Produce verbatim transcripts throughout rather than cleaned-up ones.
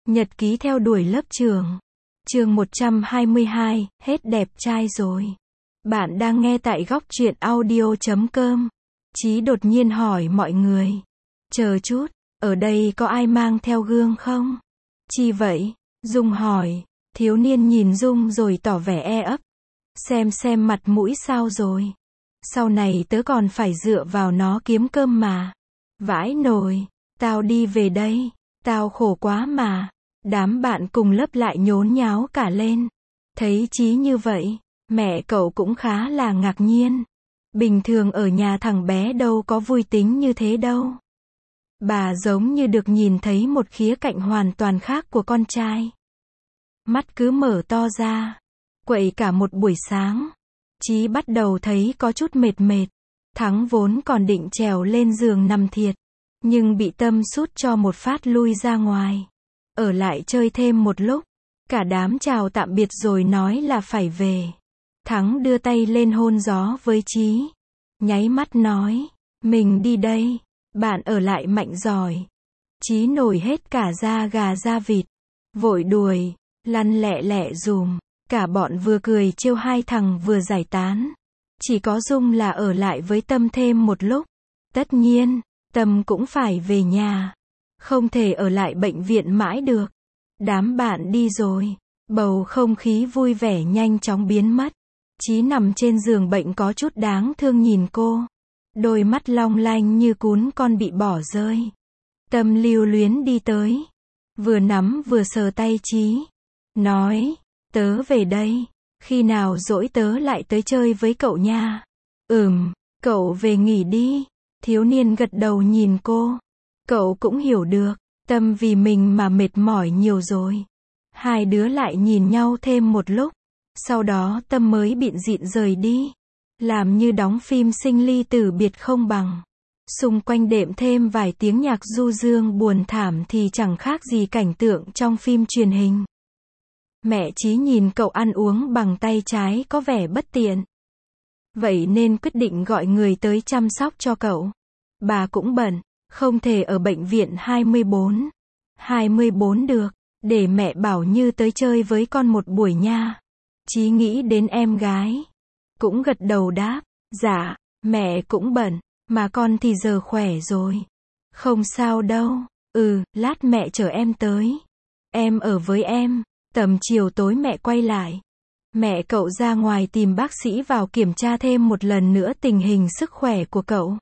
Nhật ký theo đuổi lớp trưởng. Chương một trăm hai mươi hai, hết đẹp trai rồi. Bạn đang nghe tại góc truyện audio chấm com. Chí đột nhiên hỏi mọi người. Chờ chút, ở đây có ai mang theo gương không? Chi vậy? Dung hỏi. Thiếu niên nhìn Dung rồi tỏ vẻ e ấp. Xem xem mặt mũi sao rồi. Sau này tớ còn phải dựa vào nó kiếm cơm mà. Vãi nồi, tao đi về đây. Tao khổ quá mà. Đám bạn cùng lớp lại nhốn nháo cả lên. Thấy Chí như vậy, mẹ cậu cũng khá là ngạc nhiên. Bình thường ở nhà thằng bé đâu có vui tính như thế đâu. Bà giống như được nhìn thấy một khía cạnh hoàn toàn khác của con trai. Mắt cứ mở to ra, quậy cả một buổi sáng. Chí bắt đầu thấy có chút mệt mệt. Thắng vốn còn định trèo lên giường nằm thiệt, nhưng bị Tâm sút cho một phát lui ra ngoài. Ở lại chơi thêm một lúc. Cả đám chào tạm biệt rồi nói là phải về. Thắng đưa tay lên hôn gió với Chí. Nháy mắt nói, mình đi đây, bạn ở lại mạnh giỏi. Chí nổi hết cả da gà da vịt. Vội đuổi, lăn lẹ lẹ dùm. Cả bọn vừa cười trêu hai thằng vừa giải tán. Chỉ có Dung là ở lại với Tâm thêm một lúc. Tất nhiên, Tâm cũng phải về nhà. Không thể ở lại bệnh viện mãi được. Đám bạn đi rồi. Bầu không khí vui vẻ nhanh chóng biến mất. Chí nằm trên giường bệnh có chút đáng thương nhìn cô. Đôi mắt long lanh như cún con bị bỏ rơi. Tâm lưu luyến đi tới. Vừa nắm vừa sờ tay Chí. Nói, tớ về đây. Khi nào rỗi tớ lại tới chơi với cậu nha. Ừm, cậu về nghỉ đi. Thiếu niên gật đầu nhìn cô. Cậu cũng hiểu được, Tâm vì mình mà mệt mỏi nhiều rồi. Hai đứa lại nhìn nhau thêm một lúc. Sau đó Tâm mới bịn dịn rời đi. Làm như đóng phim sinh ly tử biệt không bằng. Xung quanh đệm thêm vài tiếng nhạc du dương buồn thảm thì chẳng khác gì cảnh tượng trong phim truyền hình. Mẹ Chí nhìn cậu ăn uống bằng tay trái có vẻ bất tiện. Vậy nên quyết định gọi người tới chăm sóc cho cậu. Bà cũng bận. Không thể ở bệnh viện hai mươi bốn. hai mươi bốn được, để mẹ bảo Như tới chơi với con một buổi nha. Chí nghĩ đến em gái. Cũng gật đầu đáp, dạ, mẹ cũng bận, mà con thì giờ khỏe rồi. Không sao đâu, ừ, lát mẹ chở em tới. Em ở với em, tầm chiều tối mẹ quay lại. Mẹ cậu ra ngoài tìm bác sĩ vào kiểm tra thêm một lần nữa tình hình sức khỏe của cậu.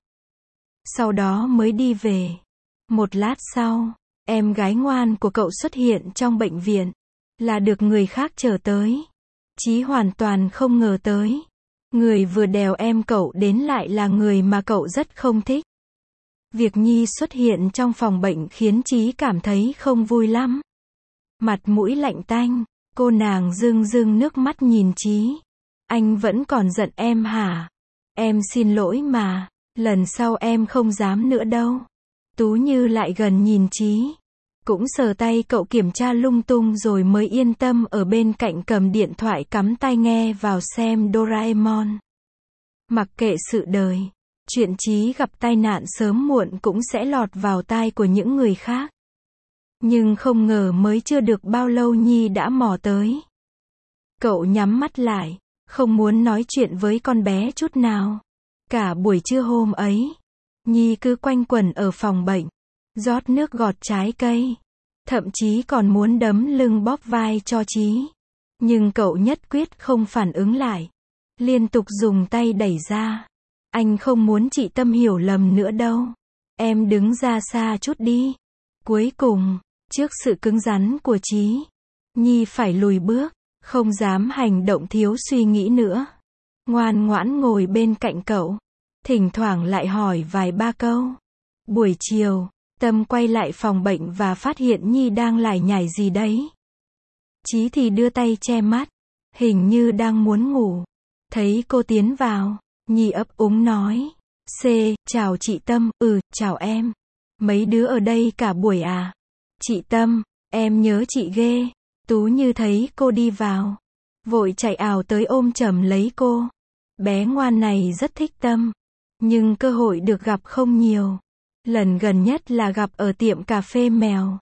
Sau đó mới đi về. Một lát sau, em gái ngoan của cậu xuất hiện trong bệnh viện. Là được người khác chở tới. Chí hoàn toàn không ngờ tới. Người vừa đèo em cậu đến lại là người mà cậu rất không thích. Việc Nhi xuất hiện trong phòng bệnh khiến Chí cảm thấy không vui lắm. Mặt mũi lạnh tanh, cô nàng rưng rưng nước mắt nhìn Chí. Anh vẫn còn giận em hả? Em xin lỗi mà. Lần sau em không dám nữa đâu. Tú Như lại gần nhìn Chí. Cũng sờ tay cậu kiểm tra lung tung rồi mới yên tâm ở bên cạnh cầm điện thoại cắm tai nghe vào xem Doraemon. Mặc kệ sự đời, chuyện Chí gặp tai nạn sớm muộn cũng sẽ lọt vào tai của những người khác. Nhưng không ngờ mới chưa được bao lâu Nhi đã mò tới. Cậu nhắm mắt lại, không muốn nói chuyện với con bé chút nào. Cả buổi trưa hôm ấy, Nhi cứ quanh quẩn ở phòng bệnh, rót nước gọt trái cây, thậm chí còn muốn đấm lưng bóp vai cho Chí. Nhưng cậu nhất quyết không phản ứng lại, liên tục dùng tay đẩy ra. Anh không muốn chị Tâm hiểu lầm nữa đâu. Em đứng ra xa chút đi. Cuối cùng, trước sự cứng rắn của Chí, Nhi phải lùi bước, không dám hành động thiếu suy nghĩ nữa. Ngoan ngoãn ngồi bên cạnh cậu. Thỉnh thoảng lại hỏi vài ba câu. Buổi chiều, Tâm quay lại phòng bệnh và phát hiện Nhi đang lải nhải gì đấy. Chí thì đưa tay che mắt. Hình như đang muốn ngủ. Thấy cô tiến vào, Nhi ấp úng nói. C, chào chị Tâm, ừ, chào em. Mấy đứa ở đây cả buổi à? Chị Tâm, em nhớ chị ghê. Tú Như thấy cô đi vào. Vội chạy ào tới ôm chầm lấy cô. Bé ngoan này rất thích Tâm. Nhưng cơ hội được gặp không nhiều. Lần gần nhất là gặp ở tiệm cà phê mèo.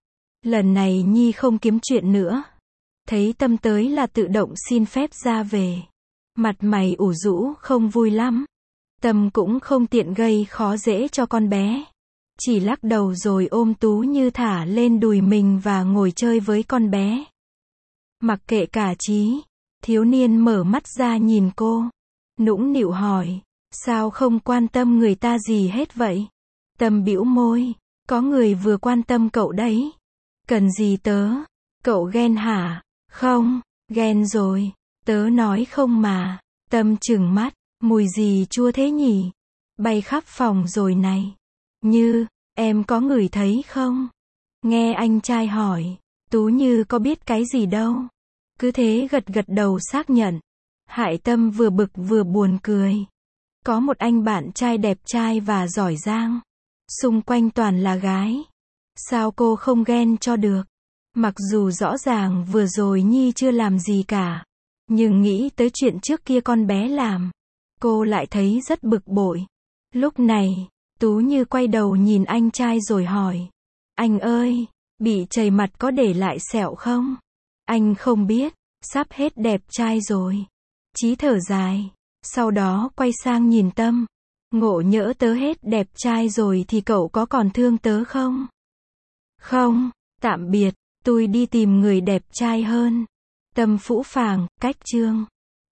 Lần này Nhi không kiếm chuyện nữa. Thấy Tâm tới là tự động xin phép ra về. Mặt mày ủ rũ không vui lắm. Tâm cũng không tiện gây khó dễ cho con bé. Chỉ lắc đầu rồi ôm Tú Như thả lên đùi mình và ngồi chơi với con bé. Mặc kệ cả Chí, thiếu niên mở mắt ra nhìn cô. Nũng nịu hỏi, sao không quan tâm người ta gì hết vậy? Tâm bĩu môi, có người vừa quan tâm cậu đấy. Cần gì tớ? Cậu ghen hả? Không, ghen rồi. Tớ nói không mà. Tâm trừng mắt, mùi gì chua thế nhỉ? Bay khắp phòng rồi này. Như, em có ngửi thấy không? Nghe anh trai hỏi, Tú Như có biết cái gì đâu. Cứ thế gật gật đầu xác nhận. Hải Tâm vừa bực vừa buồn cười. Có một anh bạn trai đẹp trai và giỏi giang. Xung quanh toàn là gái. Sao cô không ghen cho được? Mặc dù rõ ràng vừa rồi Nhi chưa làm gì cả. Nhưng nghĩ tới chuyện trước kia con bé làm. Cô lại thấy rất bực bội. Lúc này, Tú Như quay đầu nhìn anh trai rồi hỏi. Anh ơi, bị chảy mặt có để lại sẹo không? Anh không biết, sắp hết đẹp trai rồi. Chí thở dài. Sau đó quay sang nhìn Tâm. Ngộ nhỡ tớ hết đẹp trai rồi thì cậu có còn thương tớ không? Không, tạm biệt, tôi đi tìm người đẹp trai hơn. Tâm phũ phàng, cách chương.